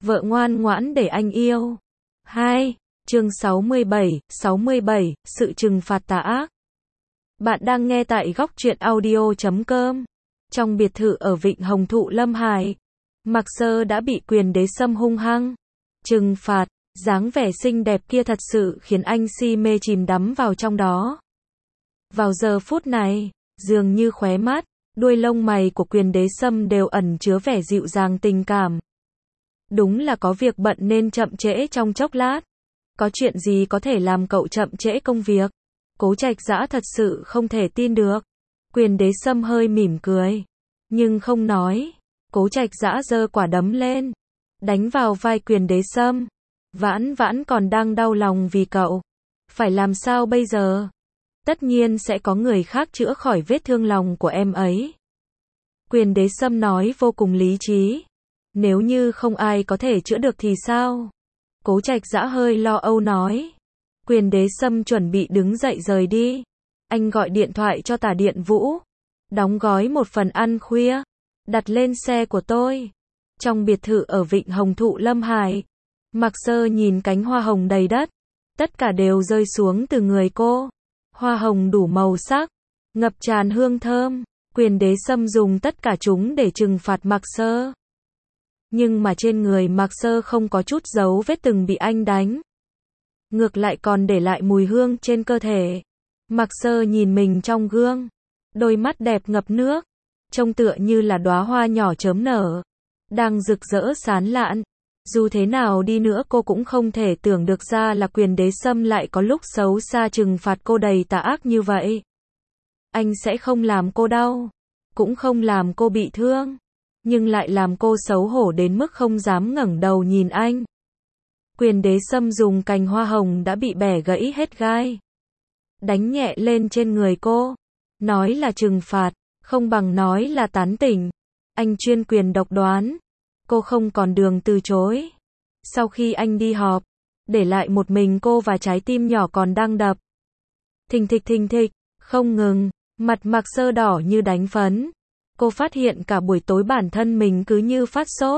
Vợ ngoan ngoãn để anh yêu. 2. Chương 67, sự trừng phạt tà ác. Bạn đang nghe tại góc truyện audio.com. Trong biệt thự ở Vịnh Hồng Thụ Lâm Hải, Mạc Sơ đã bị quyền đế Sâm hung hăng trừng phạt. Dáng vẻ xinh đẹp kia thật sự khiến anh si mê chìm đắm vào trong đó. Vào giờ phút này, dường như khóe mắt, đuôi lông mày của quyền đế Sâm đều ẩn chứa vẻ dịu dàng tình cảm. Đúng là có việc bận nên chậm trễ trong chốc lát. Có chuyện gì có thể làm cậu chậm trễ công việc? Cố Trạch Dã thật sự không thể tin được. Quyền đế Sâm hơi mỉm cười, nhưng không nói. Cố Trạch Dã giơ quả đấm lên, đánh vào vai quyền đế Sâm. Vãn Vãn còn đang đau lòng vì cậu. Phải làm sao bây giờ? Tất nhiên sẽ có người khác chữa khỏi vết thương lòng của em ấy. Quyền đế Sâm nói vô cùng lý trí. Nếu như không ai có thể chữa được thì sao? Cố Trạch Dã hơi lo âu nói. Quyền đế Sâm chuẩn bị đứng dậy rời đi. Anh gọi điện thoại cho Tả Điện Vũ, đóng gói một phần ăn khuya, đặt lên xe của tôi. Trong biệt thự ở Vịnh Hồng Thụ Lâm Hải, Mạc Sơ nhìn cánh hoa hồng đầy đất, tất cả đều rơi xuống từ người cô. Hoa hồng đủ màu sắc, ngập tràn hương thơm. Quyền đế Sâm dùng tất cả chúng để trừng phạt Mạc Sơ. Nhưng mà trên người Mạc Sơ không có chút dấu vết từng bị anh đánh. Ngược lại còn để lại mùi hương trên cơ thể. Mạc Sơ nhìn mình trong gương, đôi mắt đẹp ngập nước, trông tựa như là đóa hoa nhỏ chớm nở, đang rực rỡ sán lạn. Dù thế nào đi nữa cô cũng không thể tưởng được ra là quyền đế Sâm lại có lúc xấu xa trừng phạt cô đầy tà ác như vậy. Anh sẽ không làm cô đau, cũng không làm cô bị thương, nhưng lại làm cô xấu hổ đến mức không dám ngẩng đầu nhìn anh. Quyền đế Sâm dùng cành hoa hồng đã bị bẻ gãy hết gai, đánh nhẹ lên trên người cô. Nói là trừng phạt, không bằng nói là tán tỉnh. Anh chuyên quyền độc đoán. Cô không còn đường từ chối. Sau khi anh đi họp, để lại một mình cô và trái tim nhỏ còn đang đập thình thịch, không ngừng. Mặt Mạc Sơ đỏ như đánh phấn. Cô phát hiện cả buổi tối bản thân mình cứ như phát sốt.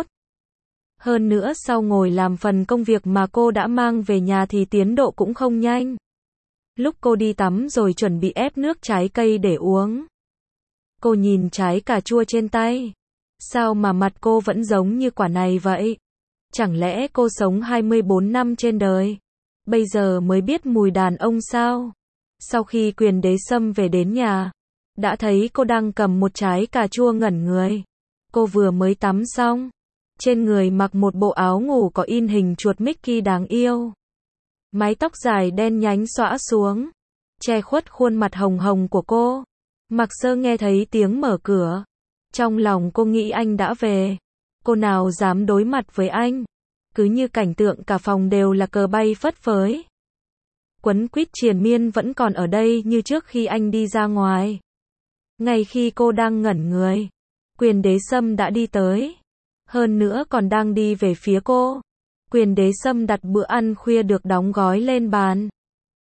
Hơn nữa sau ngồi làm phần công việc mà cô đã mang về nhà thì tiến độ cũng không nhanh. Lúc cô đi tắm rồi chuẩn bị ép nước trái cây để uống, cô nhìn trái cà chua trên tay. Sao mà mặt cô vẫn giống như quả này vậy? Chẳng lẽ cô sống 24 năm trên đời, bây giờ mới biết mùi đàn ông sao? Sau khi quyền đế Sâm về đến nhà, đã thấy cô đang cầm một trái cà chua ngẩn người. Cô vừa mới tắm xong, trên người mặc một bộ áo ngủ có in hình chuột Mickey đáng yêu. Mái tóc dài đen nhánh xõa xuống, che khuất khuôn mặt hồng hồng của cô. Mạc Sơ nghe thấy tiếng mở cửa. Trong lòng cô nghĩ anh đã về. Cô nào dám đối mặt với anh. Cứ như cảnh tượng cả phòng đều là cờ bay phất phới. Quấn quýt triền miên vẫn còn ở đây như trước khi anh đi ra ngoài. Ngay khi cô đang ngẩn người, quyền đế Sâm đã đi tới. Hơn nữa còn đang đi về phía cô. Quyền đế Sâm đặt bữa ăn khuya được đóng gói lên bàn.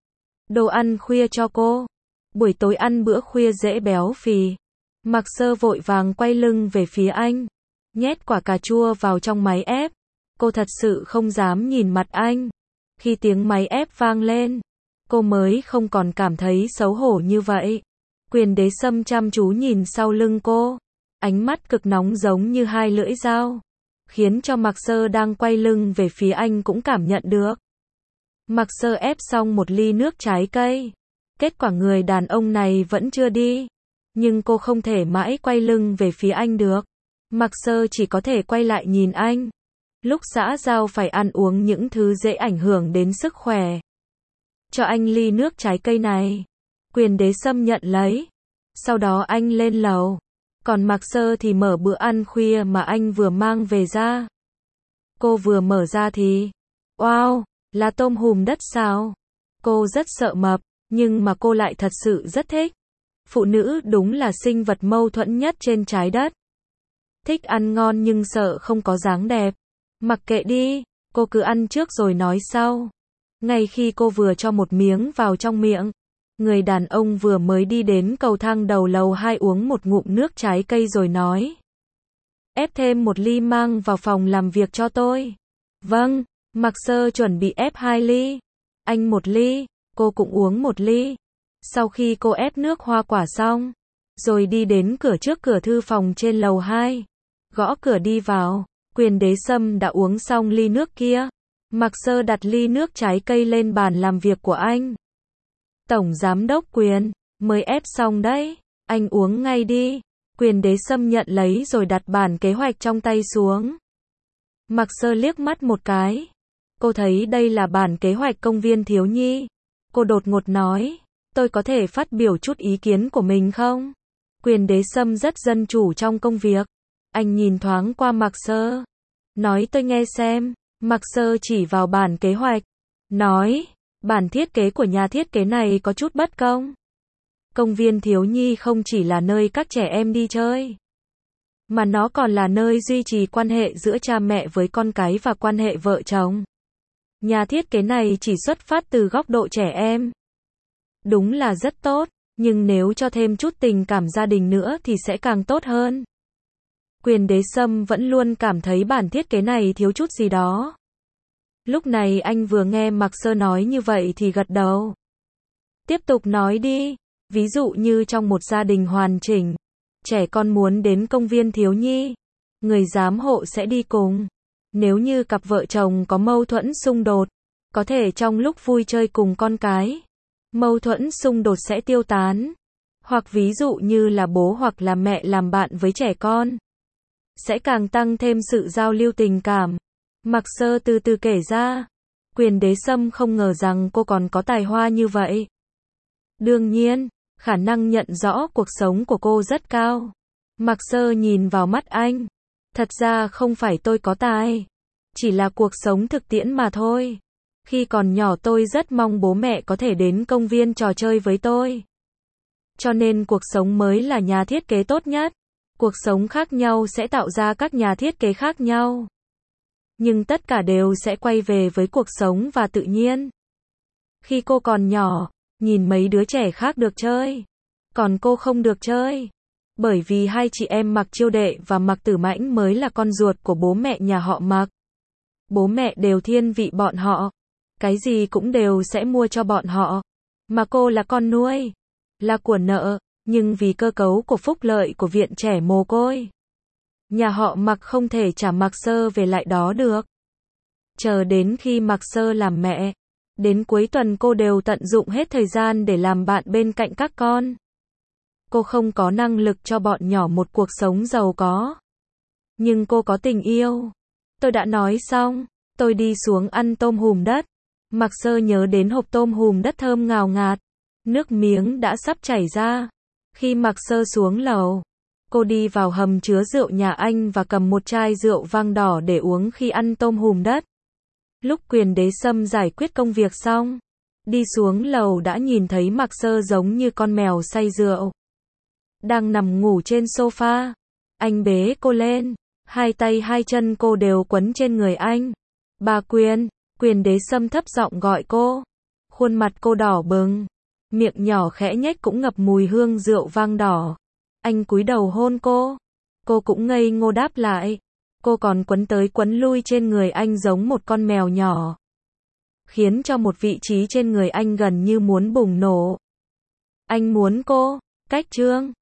Đồ ăn khuya cho cô. Buổi tối ăn bữa khuya dễ béo phì. Mạc Sơ vội vàng quay lưng về phía anh, nhét quả cà chua vào trong máy ép. Cô thật sự không dám nhìn mặt anh. Khi tiếng máy ép vang lên, cô mới không còn cảm thấy xấu hổ như vậy. Quyền đế Sâm chăm chú nhìn sau lưng cô, ánh mắt cực nóng giống như hai lưỡi dao, khiến cho Mạc Sơ đang quay lưng về phía anh cũng cảm nhận được. Mạc Sơ ép xong một ly nước trái cây. Kết quả người đàn ông này vẫn chưa đi. Nhưng cô không thể mãi quay lưng về phía anh được. Mạc Sơ chỉ có thể quay lại nhìn anh. Lúc xã giao phải ăn uống những thứ dễ ảnh hưởng đến sức khỏe. Cho anh ly nước trái cây này. Quyền đế Sâm nhận lấy. Sau đó anh lên lầu. Còn Mạc Sơ thì mở bữa ăn khuya mà anh vừa mang về ra. Cô vừa mở ra thì, wow, là tôm hùm đất sao? Cô rất sợ mập, nhưng mà cô lại thật sự rất thích. Phụ nữ đúng là sinh vật mâu thuẫn nhất trên trái đất. Thích ăn ngon nhưng sợ không có dáng đẹp. Mặc kệ đi, cô cứ ăn trước rồi nói sau. Ngay khi cô vừa cho một miếng vào trong miệng, người đàn ông vừa mới đi đến cầu thang đầu lầu 2 uống một ngụm nước trái cây rồi nói. Ép thêm một ly mang vào phòng làm việc cho tôi. Vâng, Mạc Sơ chuẩn bị ép 2 ly. Anh 1 ly, cô cũng uống 1 ly. Sau khi cô ép nước hoa quả xong, rồi đi đến trước cửa thư phòng trên lầu 2. Gõ cửa đi vào, Quyền Đế Sâm đã uống xong ly nước kia. Mạc Sơ đặt ly nước trái cây lên bàn làm việc của anh. Tổng Giám đốc Quyền, mới ép xong đấy, anh uống ngay đi. Quyền Đế Sâm nhận lấy rồi đặt bản kế hoạch trong tay xuống. Mạc Sơ liếc mắt một cái. Cô thấy đây là bản kế hoạch công viên thiếu nhi. Cô đột ngột nói, tôi có thể phát biểu chút ý kiến của mình không? Quyền Đế Sâm rất dân chủ trong công việc. Anh nhìn thoáng qua Mạc Sơ. Nói tôi nghe xem. Mạc Sơ chỉ vào bản kế hoạch. Nói, bản thiết kế của nhà thiết kế này có chút bất công. Công viên thiếu nhi không chỉ là nơi các trẻ em đi chơi, mà nó còn là nơi duy trì quan hệ giữa cha mẹ với con cái và quan hệ vợ chồng. Nhà thiết kế này chỉ xuất phát từ góc độ trẻ em. Đúng là rất tốt, nhưng nếu cho thêm chút tình cảm gia đình nữa thì sẽ càng tốt hơn. Quyền Đế Sâm vẫn luôn cảm thấy bản thiết kế này thiếu chút gì đó. Lúc này anh vừa nghe Mạc Sơ nói như vậy thì gật đầu. Tiếp tục nói đi, ví dụ như trong một gia đình hoàn chỉnh, trẻ con muốn đến công viên thiếu nhi, người giám hộ sẽ đi cùng. Nếu như cặp vợ chồng có mâu thuẫn xung đột, có thể trong lúc vui chơi cùng con cái, mâu thuẫn xung đột sẽ tiêu tán. Hoặc ví dụ như là bố hoặc là mẹ làm bạn với trẻ con, sẽ càng tăng thêm sự giao lưu tình cảm. Mạc Sơ từ từ kể ra. Quyền Đế Sâm không ngờ rằng cô còn có tài hoa như vậy. Đương nhiên, khả năng nhận rõ cuộc sống của cô rất cao. Mạc Sơ nhìn vào mắt anh. Thật ra không phải tôi có tài, chỉ là cuộc sống thực tiễn mà thôi. Khi còn nhỏ tôi rất mong bố mẹ có thể đến công viên trò chơi với tôi. Cho nên cuộc sống mới là nhà thiết kế tốt nhất. Cuộc sống khác nhau sẽ tạo ra các nhà thiết kế khác nhau. Nhưng tất cả đều sẽ quay về với cuộc sống và tự nhiên. Khi cô còn nhỏ, nhìn mấy đứa trẻ khác được chơi, còn cô không được chơi. Bởi vì hai chị em Mạc Chiêu Đệ và Mạc Tử Mãnh mới là con ruột của bố mẹ nhà họ Mạc. Bố mẹ đều thiên vị bọn họ. Cái gì cũng đều sẽ mua cho bọn họ. Mà cô là con nuôi, là của nợ, nhưng vì cơ cấu của phúc lợi của viện trẻ mồ côi, nhà họ Mạc không thể trả Mạc Sơ về lại đó được. Chờ đến khi Mạc Sơ làm mẹ, đến cuối tuần cô đều tận dụng hết thời gian để làm bạn bên cạnh các con. Cô không có năng lực cho bọn nhỏ một cuộc sống giàu có, nhưng cô có tình yêu. Tôi đã nói xong, tôi đi xuống ăn tôm hùm đất. Mạc Sơ nhớ đến hộp tôm hùm đất thơm ngào ngạt, nước miếng đã sắp chảy ra. Khi Mạc Sơ xuống lầu, cô đi vào hầm chứa rượu nhà anh và cầm một chai rượu vang đỏ để uống khi ăn tôm hùm đất. Lúc Quyền Đế Sâm giải quyết công việc xong, đi xuống lầu đã nhìn thấy Mạc Sơ giống như con mèo say rượu, đang nằm ngủ trên sofa. Anh bế cô lên, hai tay hai chân cô đều quấn trên người anh. Bà Quyền, Quyền Đế Sâm thấp giọng gọi cô. Khuôn mặt cô đỏ bừng, miệng nhỏ khẽ nhếch cũng ngập mùi hương rượu vang đỏ. Anh cúi đầu hôn cô cũng ngây ngô đáp lại. Cô còn quấn tới quấn lui trên người anh giống một con mèo nhỏ, khiến cho một vị trí trên người anh gần như muốn bùng nổ. Anh muốn cô, cách trương,